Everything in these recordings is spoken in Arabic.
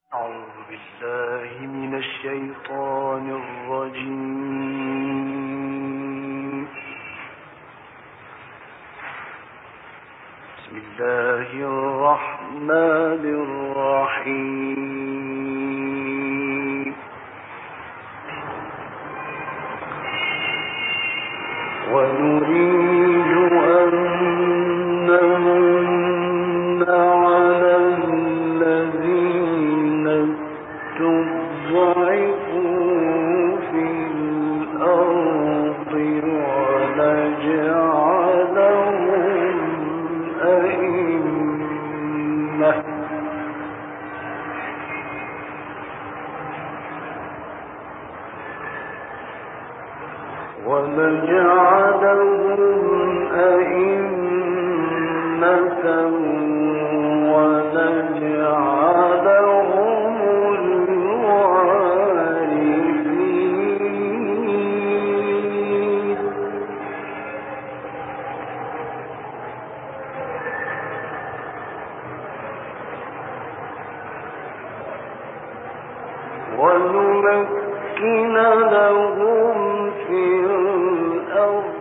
أعوذ بالله من الشيطان الرجيم. بسم الله الرحمن الرحيم. ونريد أن نمن على الذين استضعفوا في الأرض ونجعلهم أئمة ونجعلهم الوارثين. ونمكن لهم في الأرض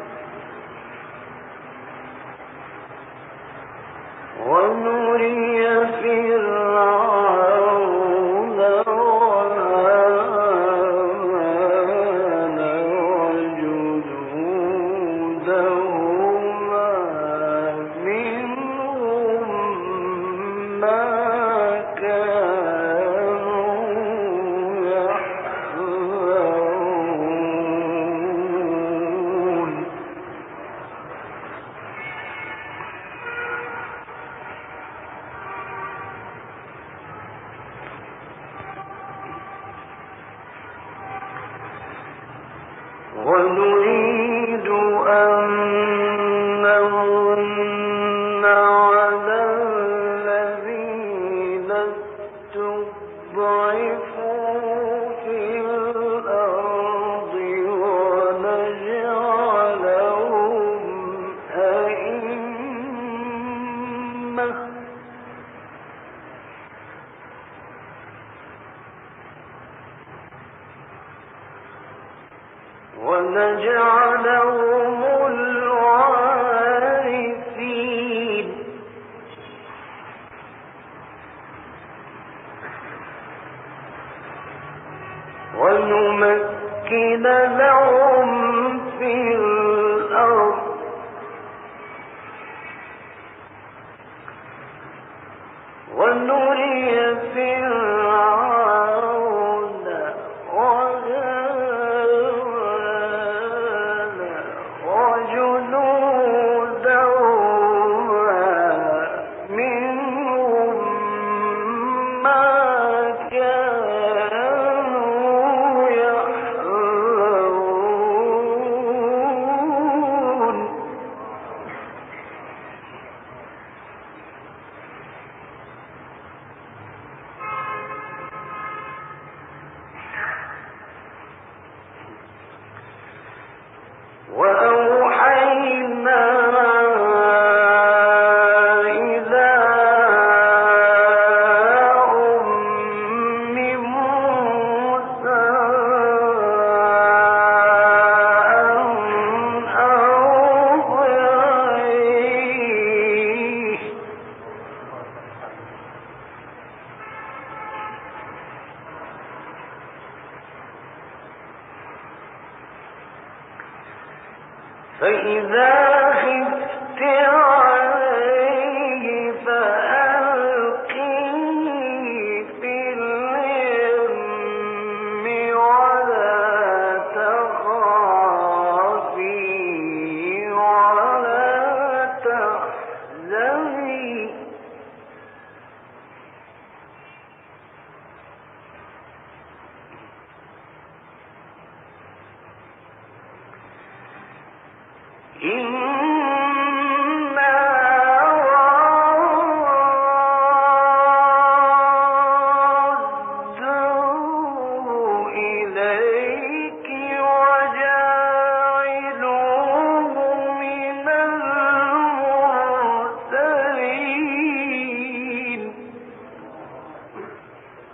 ونري فرعون وهامان وجنودهما منهم ما ونريد أن نمن على الذين استضعفوا في الأرض ونجعلهم أئمة ونجعلهم الوارثين. ونمكن لهم في الأرض ونري فرعون وأوحينا إلى أم موسى أن أرضعيه فإذا خفت عليه فألقيه في اليم ولا تخافي ولا تحزني إنا رادوه إليك وجاعلوه من المرسلين.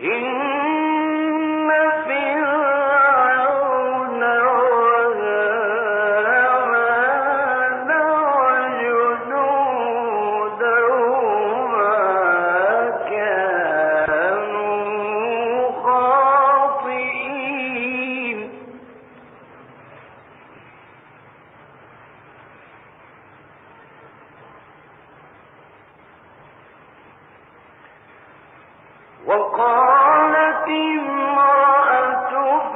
وقالت امرأة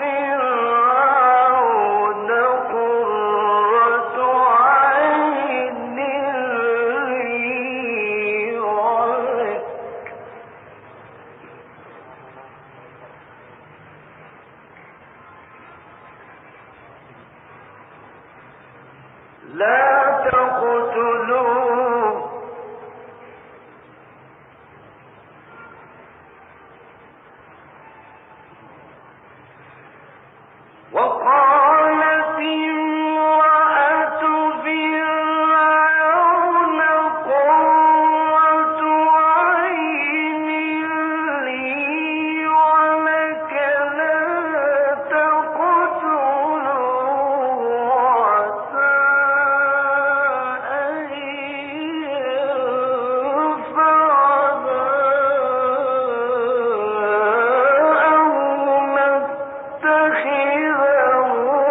فرعون قرة عين لي ولك لا تقتلوه وقالت امرأة فرعون قرة عين لي ولك لا تقتلوه عسى أن ينفعنا أو نتخذه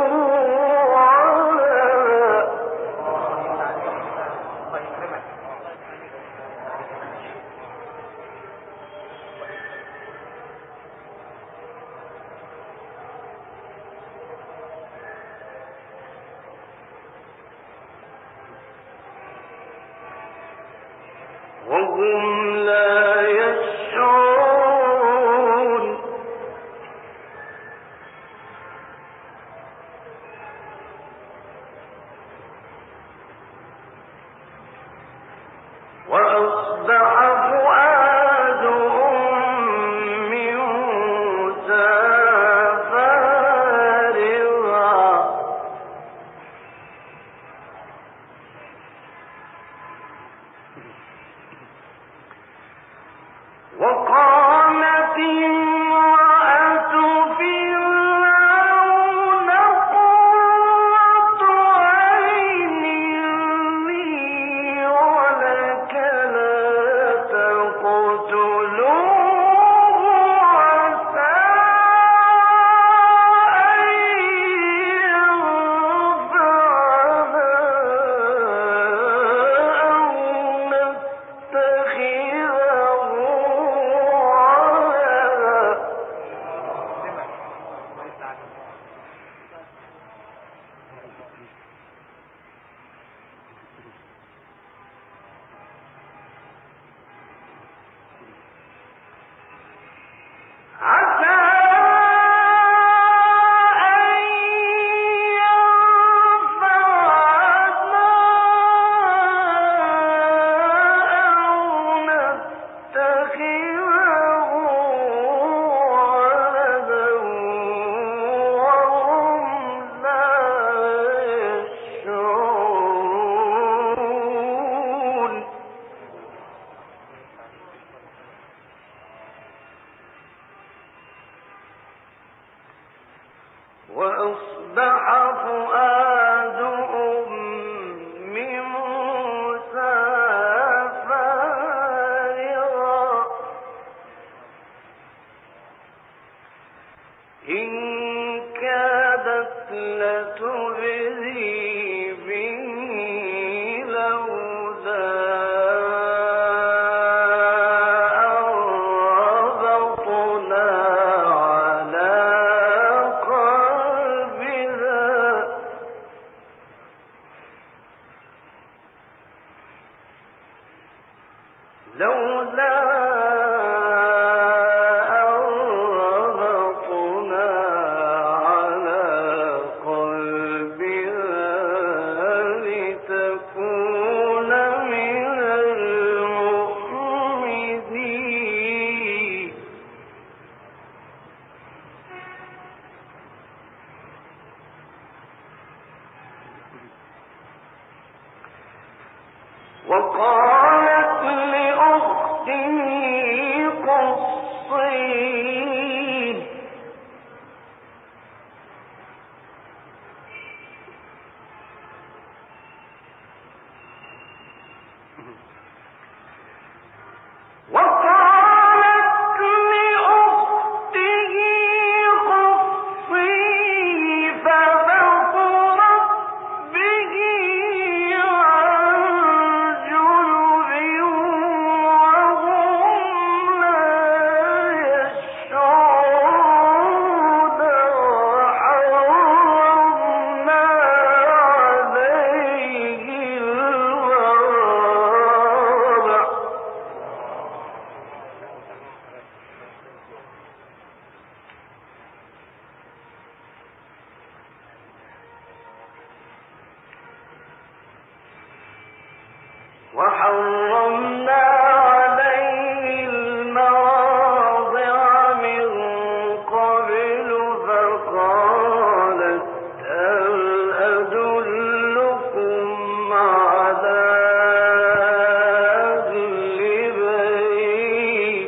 وهم لا يشعرون وأصبح فؤاد أم موسى فارغا وقالت امرأة فرعون قرة عين لي ولك لا تقتلوه عسى أن ينفعنا أو نتخذه عسى أن ينفعنا أو نتخذه ولدا وهم لا يشعرون وأصبح فؤاد أم موسى فارغا إن كادت لتبدي به لولا أن ربطنا على قلبها لولا أن ربطنا على قلبها لتكون من المؤمنين وقالت لأخته قصي وحرمنا عليه المراضع من قبل فقالت هل أدلكم على أهل بيت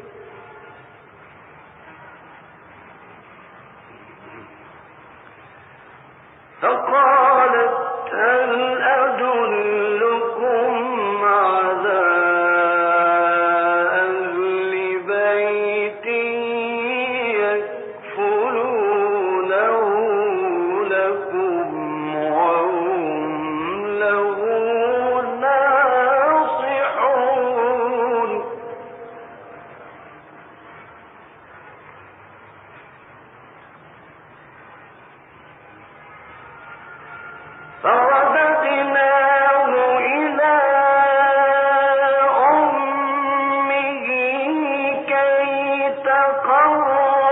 يكفلونه لكم وهم له ناصحون فرددناه إلى أمه كي تقر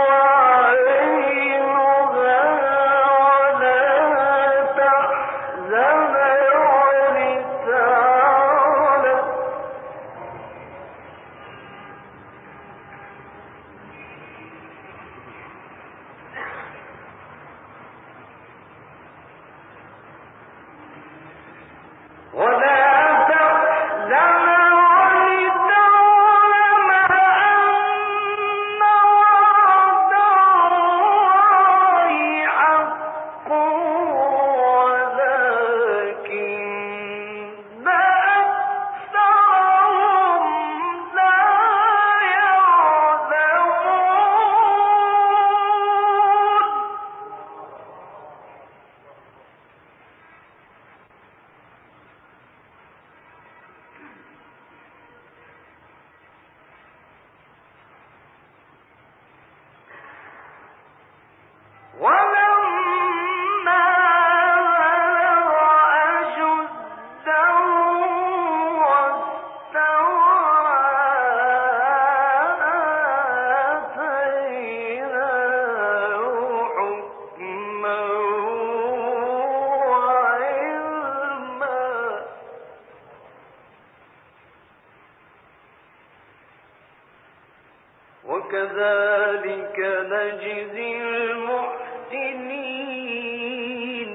عينها ولا تحزن ولتعلم أن وعد الله حق ولكن أكثرهم لا يعلمون ولما بلغ أشده واستوى آتيناه حكما وعلما وكذلك نجزي المحسنين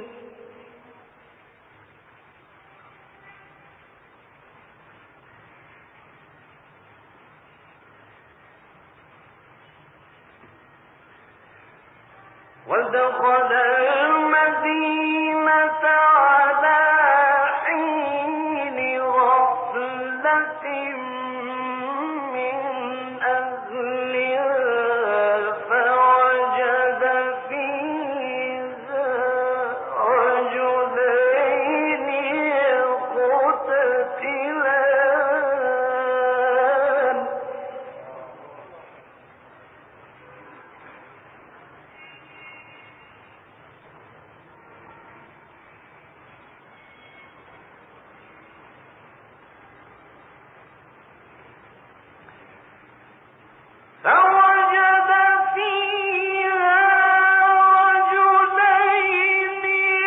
ودخل المدينة على حين غفلة من أهلها فوجد فيها رجلين يقتتلان فوجد فيها رجلين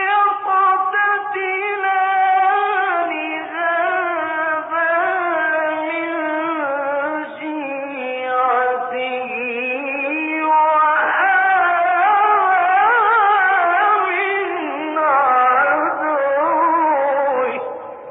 يقتتلان هذا من شيعته وهذا من عدوه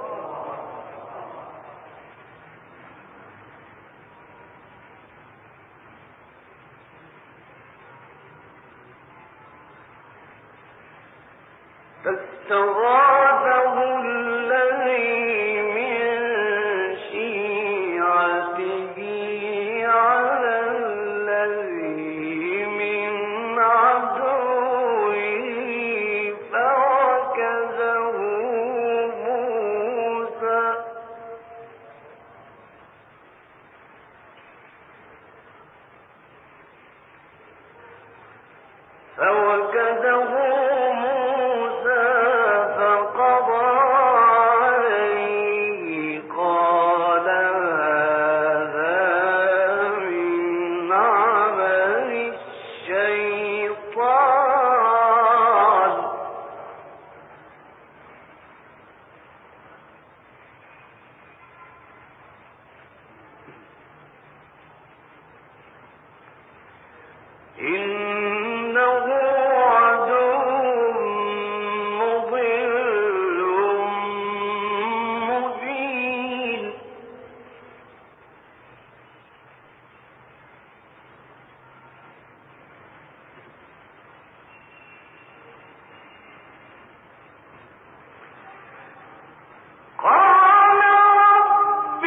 فاستغاثه الذي من شيعته على الذي من عدوه فوكزه موسى فقضى عليه قال هذا من عمل الشيطان إنه عدو مضل مبين قال رب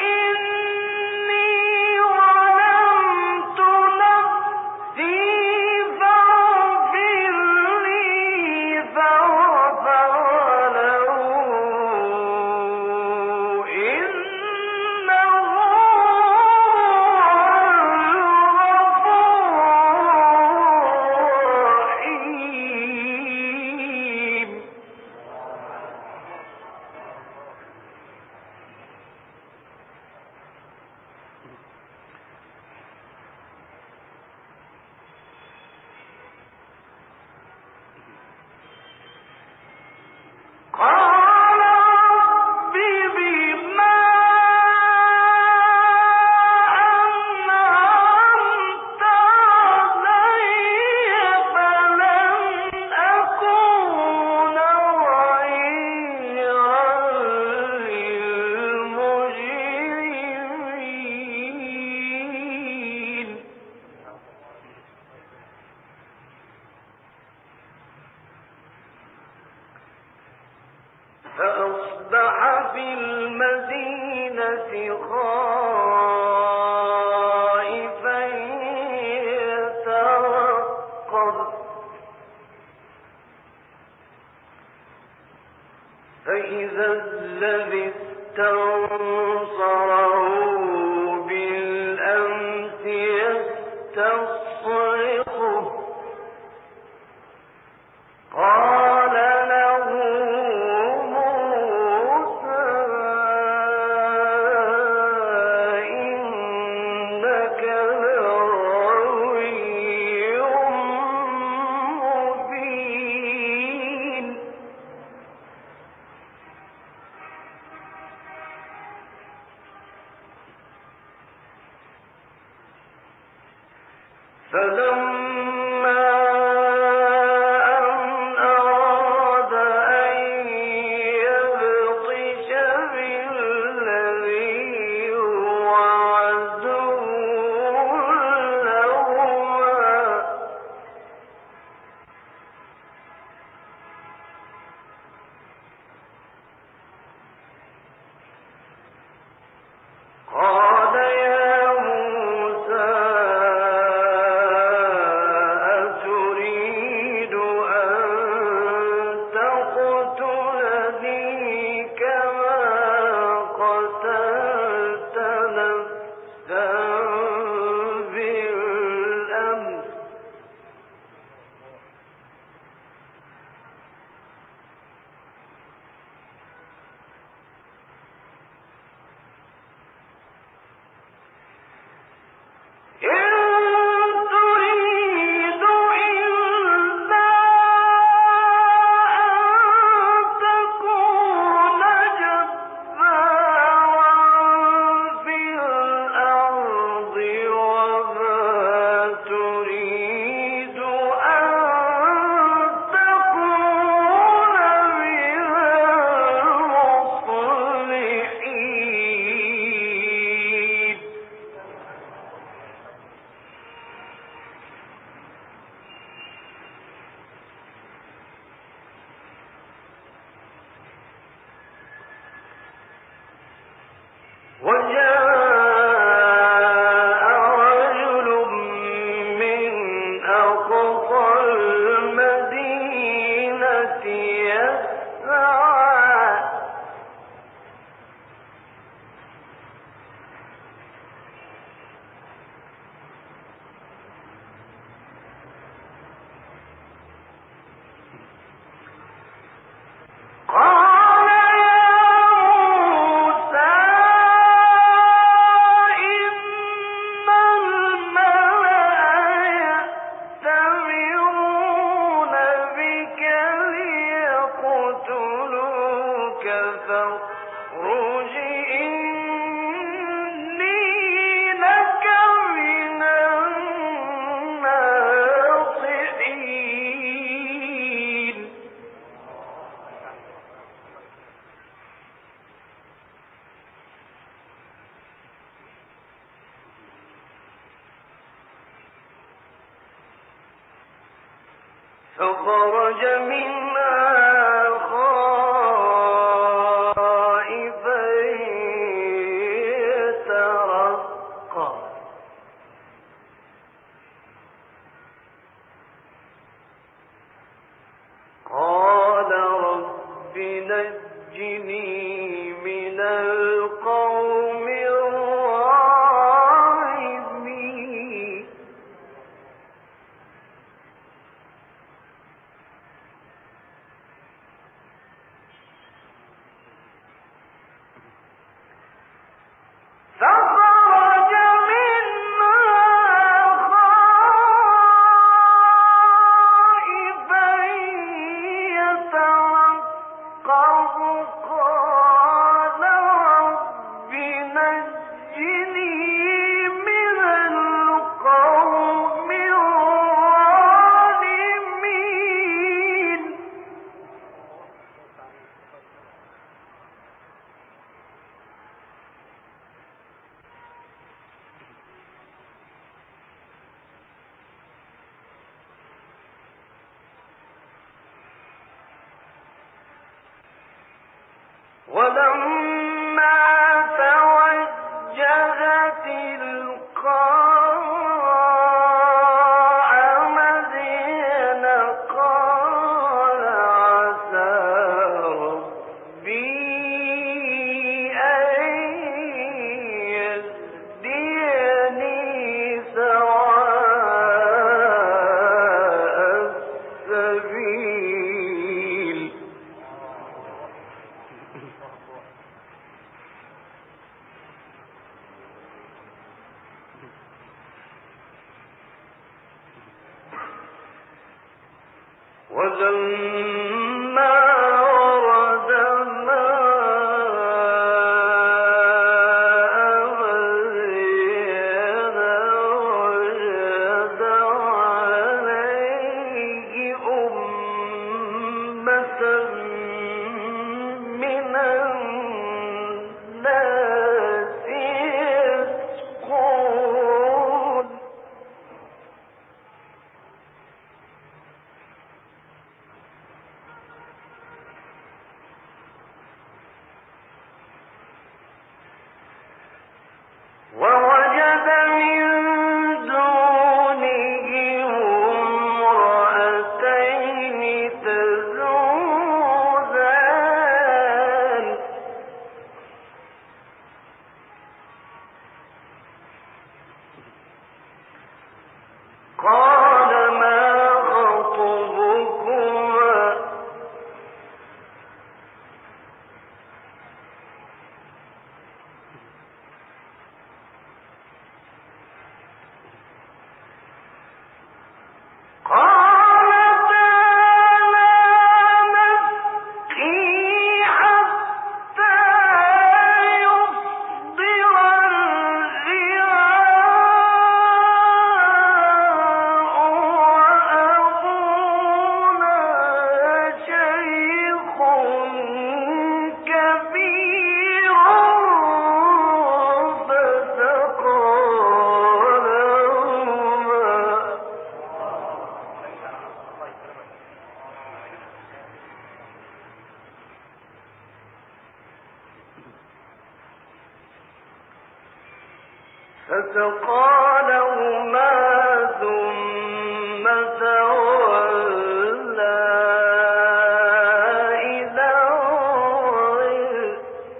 إني ظلمت نفسي فاغفر لي فغفر له إنه هو الغفور الرحيم قال رب بما أنعمت علي فلن أكون ظهيرا للمجرمين فأصبح في المدينة خائفا يترقب فإذا الذي استنصره بالأمس يستصرخه قال له موسى إنك لغوي مبين فلما أن أراد أن يبطش بالذي هو عدو لهما قال يا موسى أتريد أن تقتلني كما قتلت نفسا بالأمس إن تريد إلا أن تكون جبارا في الأرض وما تريد أن تكون من المصلحين وجاء رجل من أقصى المدينة يسعى قال يا موسى فخرج منها خائفا يترقب قال رب نجني من القوم الظالمين فخرج منها خائفا يترقب قال رب نجني من القوم الظالمين ولما توجه تلقاء مدين قال عسى ربي أن يهديني سواء السبيل ولما ورد ماء مدين وجد عليه أمة من الناس يسقون ووجد من دونهم امرأتين تذودان قال ما خطبكما قالتا لا نسقي حتى يصدر الرعاء وأبونا شيخ كبير فسقى لهما ثم تولى إلى الظل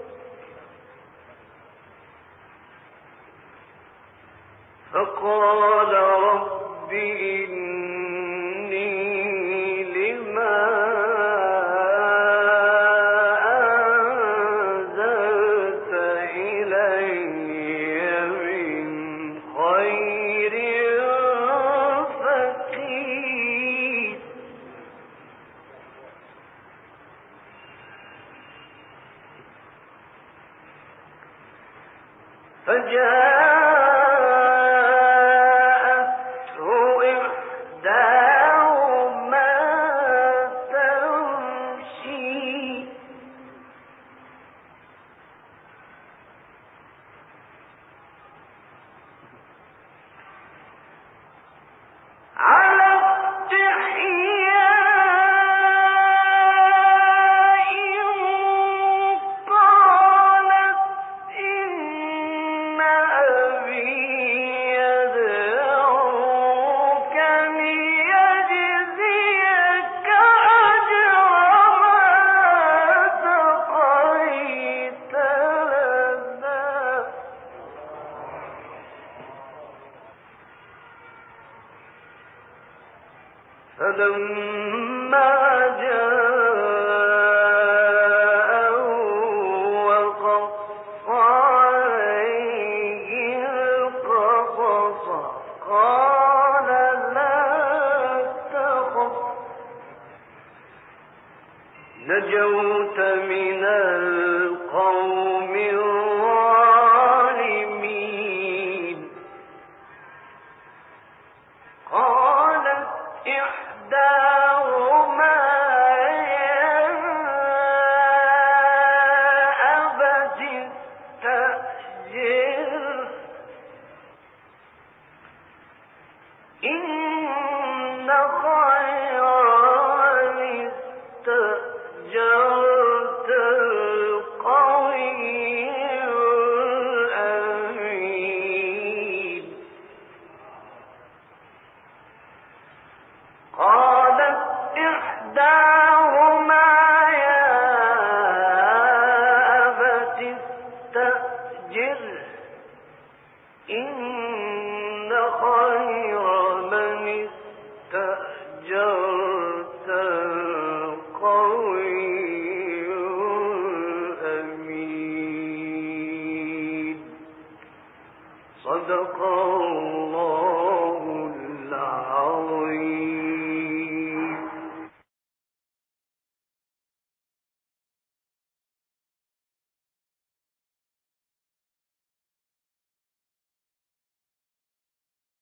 فقال رب إني لما أنزلت إلي من خير فقير فجاءته فلما جاءه وقص عليه القصص قال لا تخف نجوت من القوم الظالمين. قالت إحداهما يا أبت استأجره إن خير من استأجرت القوي الأمين. قالت إحداهما